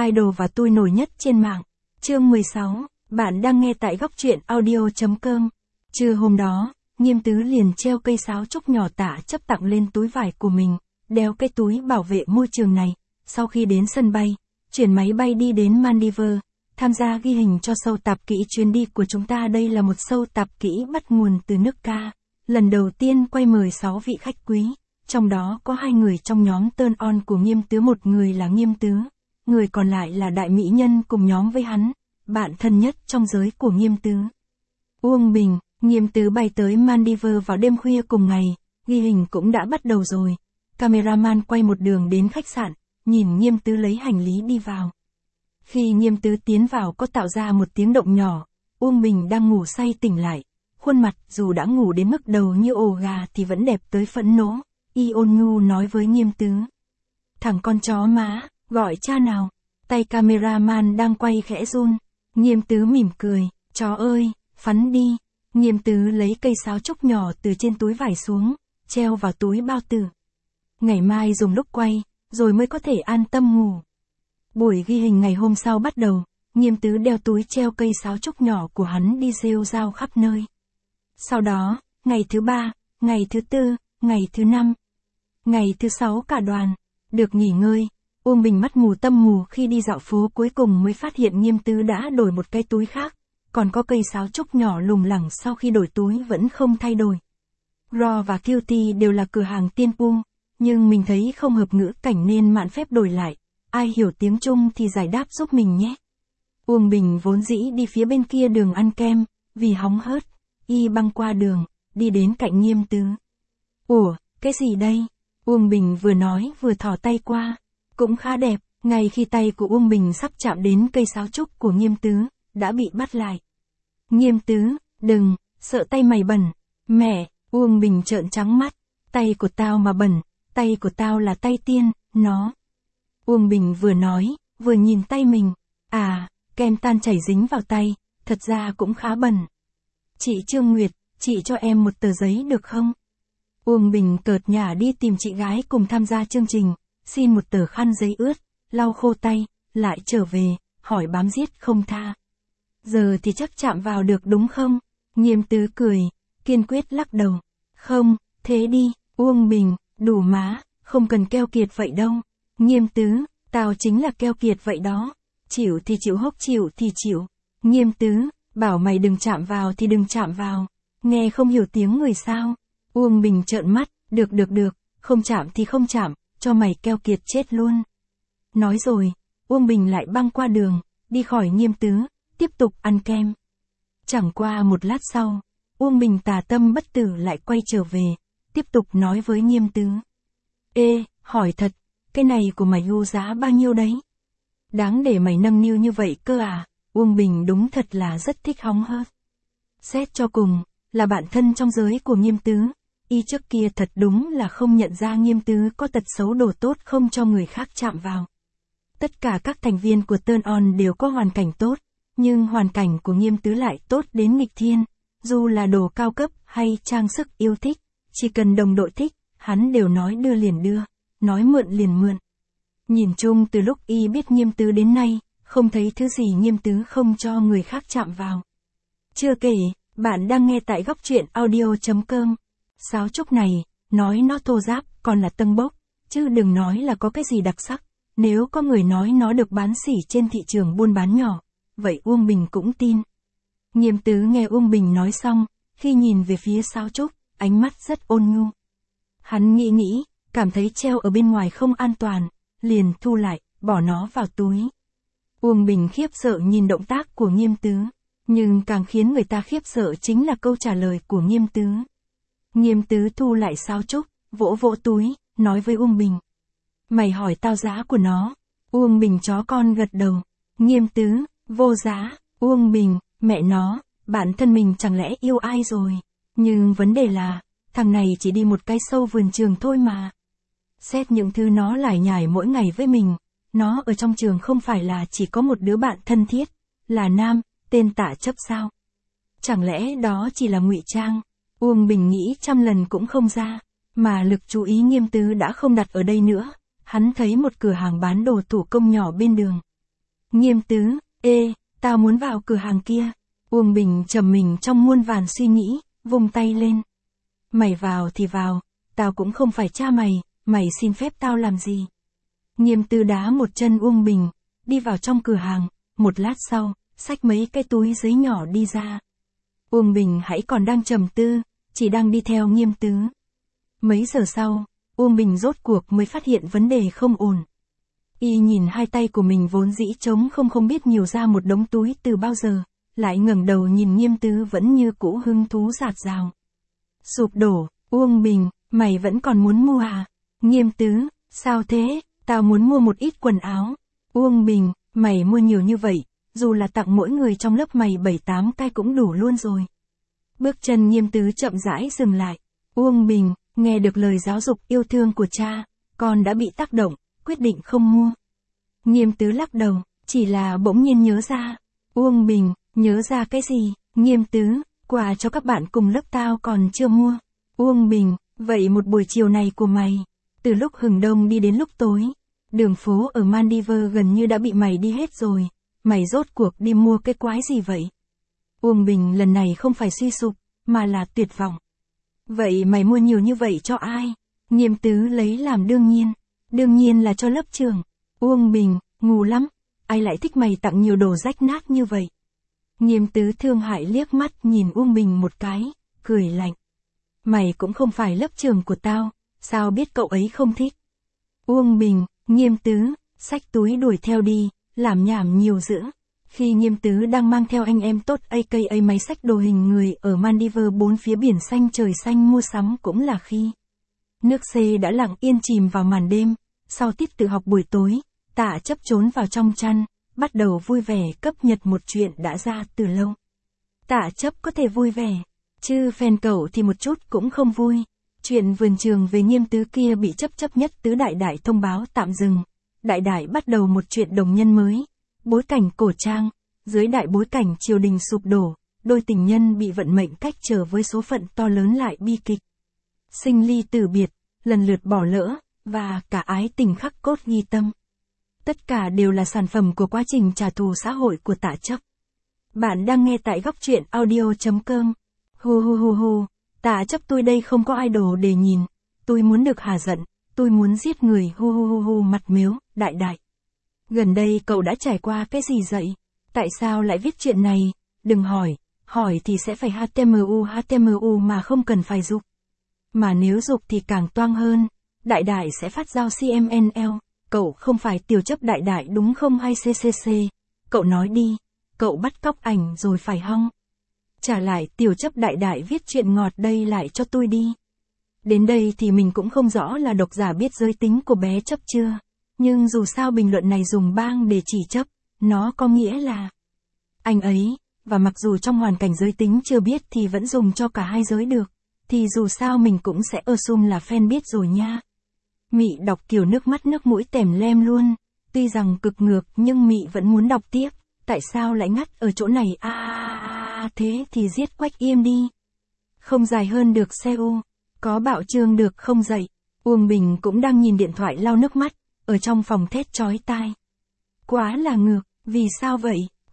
idol và tôi nổi nhất trên mạng. Chương 16, bạn đang nghe tại góc truyện audio.com. Trưa hôm đó, Nghiêm Tứ liền treo cây sáo trúc nhỏ tạ chấp tặng lên túi vải của mình, đeo cái túi bảo vệ môi trường này. Sau khi đến sân bay, chuyển máy bay đi đến Maldives, tham gia ghi hình cho show tạp kỹ chuyến đi của chúng ta. Đây là một show tạp kỹ bắt nguồn từ nước ca. Lần đầu tiên quay mời 6 vị khách quý, trong đó có 2 người trong nhóm turn on của Nghiêm Tứ, một người là Nghiêm Tứ, người còn lại là đại mỹ nhân cùng nhóm với hắn, bạn thân nhất trong giới của Nghiêm Tứ. Uông Bình. Nghiêm Tứ bay tới Maldives vào đêm khuya cùng ngày, ghi hình cũng đã bắt đầu rồi. Cameraman quay một đường đến khách sạn, nhìn Nghiêm Tứ lấy hành lý đi vào. Khi Nghiêm Tứ tiến vào có tạo ra một tiếng động nhỏ, Uông Bình đang ngủ say tỉnh lại. Khuôn mặt dù đã ngủ đến mức đầu như ổ gà thì vẫn đẹp tới phẫn nộ. Y ôn nhu nói với Nghiêm Tứ. Thằng con chó má, gọi cha nào. Tay cameraman đang quay khẽ run. Nghiêm Tứ mỉm cười, chó ơi, phắn đi. Nghiêm Tứ lấy cây sáo trúc nhỏ từ trên túi vải xuống, treo vào túi bao tử. Ngày mai dùng lúc quay, rồi mới có thể an tâm ngủ. Buổi ghi hình ngày hôm sau bắt đầu, Nghiêm Tứ đeo túi treo cây sáo trúc nhỏ của hắn đi rêu rao khắp nơi. Sau đó, ngày thứ 3, ngày thứ 4, ngày thứ 5, ngày thứ 6 cả đoàn được nghỉ ngơi. Uông Bình mắt mù tâm mù khi đi dạo phố, cuối cùng mới phát hiện Nghiêm Tứ đã đổi một cái túi khác, còn có cây sáo trúc nhỏ lủng lẳng sau khi đổi túi vẫn không thay đổi. Raw và Cutie đều là cửa hàng tiên cung, nhưng mình thấy không hợp ngữ cảnh nên mạn phép đổi lại. Ai hiểu tiếng Trung thì giải đáp giúp mình nhé. Uông Bình vốn dĩ đi phía bên kia đường ăn kem, vì hóng hớt, y băng qua đường, đi đến cạnh Nghiêm Tứ. Ủa, cái gì đây? Uông Bình vừa nói vừa thò tay qua. Cũng khá đẹp. Ngay khi tay của Uông Bình sắp chạm đến cây sáo trúc của Nghiêm Tứ, đã bị bắt lại. Nghiêm Tứ, đừng, sợ tay mày bẩn. Mẹ, Uông Bình trợn trắng mắt. Tay của tao mà bẩn, tay của tao là tay tiên, nó. Uông Bình vừa nói, vừa nhìn tay mình. À, kem tan chảy dính vào tay, thật ra cũng khá bẩn. Chị Trương Nguyệt, chị cho em một tờ giấy được không? Uông Bình cợt nhả đi tìm chị gái cùng tham gia chương trình, xin một tờ khăn giấy ướt, lau khô tay, lại trở về, hỏi bám giết không tha. Giờ thì chắc chạm vào được đúng không? Nghiêm Tứ cười, kiên quyết lắc đầu. Không, thế đi, Uông Bình, đủ má, không cần keo kiệt vậy đâu. Nghiêm Tứ, tao chính là keo kiệt vậy đó. Chịu thì chịu, hốc chịu thì chịu. Nghiêm Tứ, bảo mày đừng chạm vào thì đừng chạm vào. Nghe không hiểu tiếng người sao? Uông Bình trợn mắt, được, không chạm thì không chạm, cho mày keo kiệt chết luôn. Nói rồi, Uông Bình lại băng qua đường, đi khỏi Nghiêm Tứ, tiếp tục ăn kem. Chẳng qua một lát sau, Uông Bình tà tâm bất tử lại quay trở về, tiếp tục nói với Nghiêm Tứ. Ê, hỏi thật, cái này của mày ưu giá bao nhiêu đấy? Đáng để mày nâng niu như vậy cơ à? Uông Bình đúng thật là rất thích hóng hớt. Xét cho cùng, là bạn thân trong giới của Nghiêm Tứ, y trước kia thật đúng là không nhận ra Nghiêm Tứ có tật xấu đồ tốt không cho người khác chạm vào. Tất cả các thành viên của Turn On đều có hoàn cảnh tốt, nhưng hoàn cảnh của Nghiêm Tứ lại tốt đến nghịch thiên. Dù là đồ cao cấp hay trang sức yêu thích, chỉ cần đồng đội thích, hắn đều nói đưa liền đưa, nói mượn liền mượn. Nhìn chung từ lúc y biết Nghiêm Tứ đến nay, không thấy thứ gì Nghiêm Tứ không cho người khác chạm vào. Chưa kể, bạn đang nghe tại góc truyện audio.com. Sáo trúc này, nói nó thô ráp, còn là tâng bốc, chứ đừng nói là có cái gì đặc sắc. Nếu có người nói nó được bán sỉ trên thị trường buôn bán nhỏ, vậy Uông Bình cũng tin. Nghiêm Tứ nghe Uông Bình nói xong, khi nhìn về phía sáo trúc, ánh mắt rất ôn nhu. Hắn nghĩ, cảm thấy treo ở bên ngoài không an toàn, liền thu lại, bỏ nó vào túi. Uông Bình khiếp sợ nhìn động tác của Nghiêm Tứ, nhưng càng khiến người ta khiếp sợ chính là câu trả lời của Nghiêm Tứ. Nghiêm Tứ thu lại sáo trúc, vỗ vỗ túi, nói với Uông Bình. Mày hỏi tao giá của nó. Uông Bình chó con gật đầu. Nghiêm Tứ, vô giá. Uông Bình, mẹ nó, bản thân mình chẳng lẽ yêu ai rồi. Nhưng vấn đề là, thằng này chỉ đi một cái show vườn trường thôi mà. Xét những thứ nó lải nhải mỗi ngày với mình, nó ở trong trường không phải là chỉ có một đứa bạn thân thiết, là nam, tên Tạ Chấp sao? Chẳng lẽ đó chỉ là ngụy trang? Uông Bình nghĩ trăm lần cũng không ra, mà lực chú ý Nghiêm Tứ đã không đặt ở đây nữa. Hắn thấy một cửa hàng bán đồ thủ công nhỏ bên đường. Nghiêm Tứ, tao muốn vào cửa hàng kia. Uông Bình trầm mình trong muôn vàn suy nghĩ, vung tay lên. Mày vào thì vào, tao cũng không phải cha mày, mày xin phép tao làm gì. Nghiêm Tứ đá một chân Uông Bình, đi vào trong cửa hàng, một lát sau, xách mấy cái túi giấy nhỏ đi ra. Uông Bình hãy còn đang trầm tư, chỉ đang đi theo Nghiêm Tứ. Mấy giờ sau, Uông Bình rốt cuộc mới phát hiện vấn đề không ổn. Y nhìn hai tay của mình vốn dĩ trống không biết nhiều ra một đống túi từ bao giờ, lại ngẩng đầu nhìn Nghiêm Tứ vẫn như cũ hứng thú rạt rào. Sụp đổ, Uông Bình, mày vẫn còn muốn mua à? Nghiêm Tứ, sao thế, tao muốn mua một ít quần áo. Uông Bình, mày mua nhiều như vậy, dù là tặng mỗi người trong lớp mày 7-8 cái cũng đủ luôn rồi. Bước chân Nghiêm Tứ chậm rãi dừng lại. Uông Bình, nghe được lời giáo dục yêu thương của cha, con đã bị tác động, quyết định không mua. Nghiêm Tứ lắc đầu, chỉ là bỗng nhiên nhớ ra. Uông Bình, nhớ ra cái gì? Nghiêm Tứ, quà cho các bạn cùng lớp tao còn chưa mua. Uông Bình, vậy một buổi chiều này của mày, từ lúc hừng đông đi đến lúc tối, đường phố ở Maldives gần như đã bị mày đi hết rồi, mày rốt cuộc đi mua cái quái gì vậy? Uông Bình lần này không phải suy sụp, mà là tuyệt vọng. Vậy mày mua nhiều như vậy cho ai? Nghiêm Tứ lấy làm đương nhiên là cho lớp trưởng. Uông Bình, ngu lắm, ai lại thích mày tặng nhiều đồ rách nát như vậy? Nghiêm Tứ thương hại liếc mắt nhìn Uông Bình một cái, cười lạnh. Mày cũng không phải lớp trưởng của tao, sao biết cậu ấy không thích? Uông Bình, Nghiêm Tứ, xách túi đuổi theo đi, làm nhảm nhiều dữ. Khi Nghiêm Tứ đang mang theo anh em tốt aka máy xách đồ hình người ở Maldives bốn phía biển xanh trời xanh mua sắm cũng là khi nước C đã lặng yên chìm vào màn đêm. Sau tiết tự học buổi tối, Tạ Chấp trốn vào trong chăn, bắt đầu vui vẻ cập nhật một chuyện đã ra từ lâu. Tạ Chấp có thể vui vẻ, chứ fan cậu thì một chút cũng không vui. Chuyện vườn trường về Nghiêm Tứ kia bị chấp nhất Tứ Đại Đại thông báo tạm dừng. Đại Đại bắt đầu một chuyện đồng nhân mới. Bối cảnh cổ trang, dưới đại bối cảnh triều đình sụp đổ, đôi tình nhân bị vận mệnh cách trở với số phận to lớn lại bi kịch. Sinh ly tử biệt, lần lượt bỏ lỡ, và cả ái tình khắc cốt ghi tâm. Tất cả đều là sản phẩm của quá trình trả thù xã hội của Tạ Chấp. Bạn đang nghe tại góc truyện audio.com. Hu, Tạ Chấp tôi đây không có idol để nhìn, tôi muốn được hả giận, tôi muốn giết người hu mặt miếu, Đại Đại. Gần đây cậu đã trải qua cái gì vậy? Tại sao lại viết chuyện này? Đừng hỏi thì sẽ phải HTML mà không cần phải dục. Mà nếu dục thì càng toang hơn, Đại Đại sẽ phát giao CMNL, cậu không phải tiểu chấp Đại Đại đúng không hay CCC? Cậu nói đi, cậu bắt cóc ảnh rồi phải hong? Trả lại tiểu chấp Đại Đại viết chuyện ngọt đây lại cho tôi đi. Đến đây thì mình cũng không rõ là độc giả biết giới tính của bé Chấp chưa. Nhưng dù sao bình luận này dùng bang để chỉ Chấp, nó có nghĩa là anh ấy, và mặc dù trong hoàn cảnh giới tính chưa biết thì vẫn dùng cho cả hai giới được, thì dù sao mình cũng sẽ assume là fan biết rồi nha. Mị đọc kiểu nước mắt nước mũi tèm lem luôn, tuy rằng cực ngược nhưng Mị vẫn muốn đọc tiếp, tại sao lại ngắt ở chỗ này thế thì giết Quách Im đi. Không dài hơn được CU, có bạo trương được không dậy. Uông Bình cũng đang nhìn điện thoại lau nước mắt, ở trong phòng thét chói tai. Quá là ngược, vì sao vậy?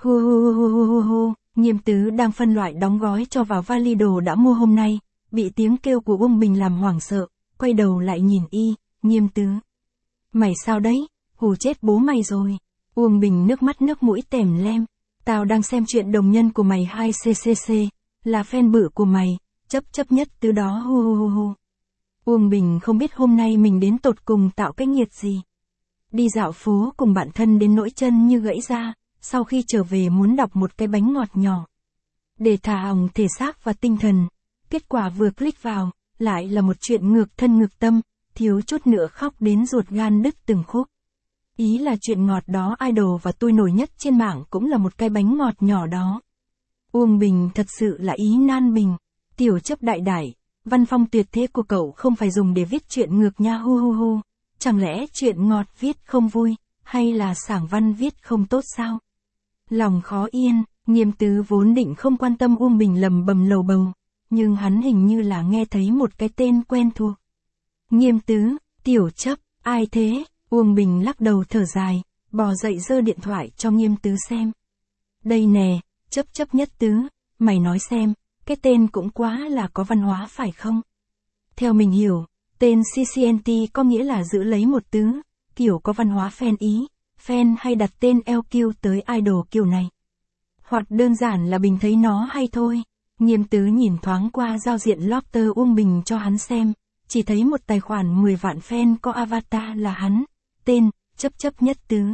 Hu. Nghiêm Tứ đang phân loại đóng gói cho vào vali đồ đã mua hôm nay, bị tiếng kêu của Uông Bình làm hoảng sợ, quay đầu lại nhìn y, Nghiêm Tứ. Mày sao đấy? Hù chết bố mày rồi. Uông Bình nước mắt nước mũi tèm lem. Tao đang xem chuyện đồng nhân của mày 2CCC, là fan bự của mày, chấp nhất Tứ đó hu. Uông Bình không biết hôm nay mình đến tột cùng tạo cái nghiệt gì. Đi dạo phố cùng bạn thân đến nỗi chân như gãy ra, sau khi trở về muốn đọc một cái bánh ngọt nhỏ. Để thả hỏng thể xác và tinh thần, kết quả vừa click vào, lại là một chuyện ngược thân ngược tâm, thiếu chút nữa khóc đến ruột gan đứt từng khúc. Ý là chuyện ngọt đó idol và tôi nổi nhất trên mạng cũng là một cái bánh ngọt nhỏ đó. Uông Bình thật sự là ý nan bình. Tiểu chấp Đại Đại, văn phong tuyệt thế của cậu không phải dùng để viết chuyện ngược nha hu. Chẳng lẽ chuyện ngọt viết không vui, hay là sảng văn viết không tốt sao? Lòng khó yên, Nghiêm Tứ vốn định không quan tâm Uông Bình lầm bầm lầu bầu, nhưng hắn hình như là nghe thấy một cái tên quen thuộc. Nghiêm Tứ, tiểu chấp, ai thế? Uông Bình lắc đầu thở dài, bò dậy giơ điện thoại cho Nghiêm Tứ xem. Đây nè, chấp nhất tứ, mày nói xem, cái tên cũng quá là có văn hóa phải không? Theo mình hiểu, tên CCNT có nghĩa là giữ lấy một tứ, kiểu có văn hóa fan ý, fan hay đặt tên LQ tới idol kiểu này. Hoặc đơn giản là Bình thấy nó hay thôi. Nghiêm Tứ nhìn thoáng qua giao diện Lofter Uông Bình cho hắn xem, chỉ thấy một tài khoản 10 vạn fan có avatar là hắn, tên, chấp nhất tứ.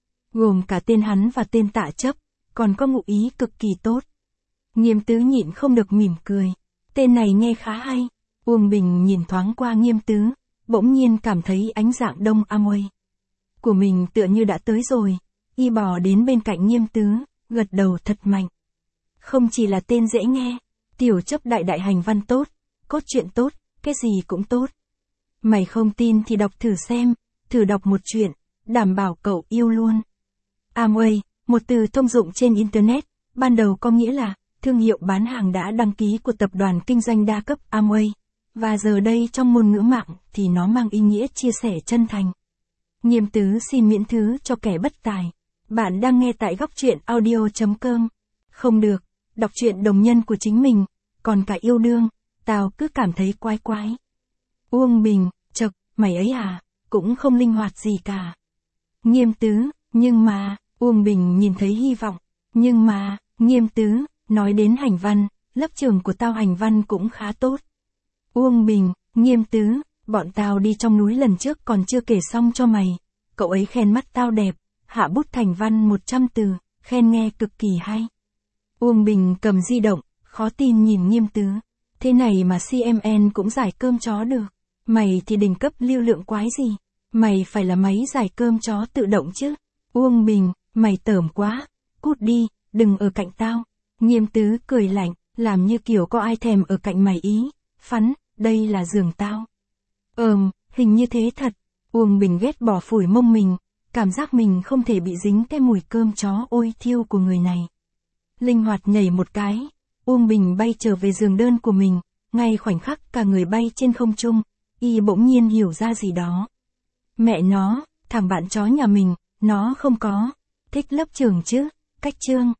Gồm cả tên hắn và tên Tạ Chấp, còn có ngụ ý cực kỳ tốt. Nghiêm Tứ nhịn không được mỉm cười, tên này nghe khá hay. Uông Bình nhìn thoáng qua Nghiêm Tứ, bỗng nhiên cảm thấy ánh dạng đông Amway của mình tựa như đã tới rồi, y bò đến bên cạnh Nghiêm Tứ, gật đầu thật mạnh. Không chỉ là tên dễ nghe, tiểu chấp đại hành văn tốt, cốt truyện tốt, cái gì cũng tốt. Mày không tin thì đọc thử xem, thử đọc một chuyện, đảm bảo cậu yêu luôn. Amway, một từ thông dụng trên Internet, ban đầu có nghĩa là thương hiệu bán hàng đã đăng ký của tập đoàn kinh doanh đa cấp Amway, và giờ đây trong ngôn ngữ mạng thì nó mang ý nghĩa chia sẻ chân thành. Nghiêm Tứ xin miễn thứ cho kẻ bất tài. Bạn đang nghe tại góc truyện audio.com. Không được, đọc truyện đồng nhân của chính mình, còn cả yêu đương, tao cứ cảm thấy quái. Uông Bình, chậc, mày ấy à, cũng không linh hoạt gì cả. Nghiêm Tứ, nhưng mà, Uông Bình nhìn thấy hy vọng, nhưng mà, Nghiêm Tứ, nói đến hành văn, lớp trường của tao hành văn cũng khá tốt. Uông Bình, Nghiêm Tứ, bọn tao đi trong núi lần trước còn chưa kể xong cho mày, cậu ấy khen mắt tao đẹp, hạ bút thành văn 100 từ, khen nghe cực kỳ hay. Uông Bình cầm di động, khó tin nhìn Nghiêm Tứ, thế này mà CMN cũng giải cơm chó được, mày thì đỉnh cấp lưu lượng quái gì, mày phải là máy giải cơm chó tự động chứ. Uông Bình, mày tởm quá, cút đi, đừng ở cạnh tao. Nghiêm Tứ cười lạnh, làm như kiểu có ai thèm ở cạnh mày ý, phắn, đây là giường tao. Hình như thế thật. Uông Bình ghét bỏ phủi mông mình, cảm giác mình không thể bị dính cái mùi cơm chó ôi thiêu của người này. Linh hoạt nhảy một cái, Uông Bình bay trở về giường đơn của mình, ngay khoảnh khắc cả người bay trên không trung, y bỗng nhiên hiểu ra gì đó. Mẹ nó, thằng bạn chó nhà mình, nó không có thích lớp trưởng chứ, cách chương.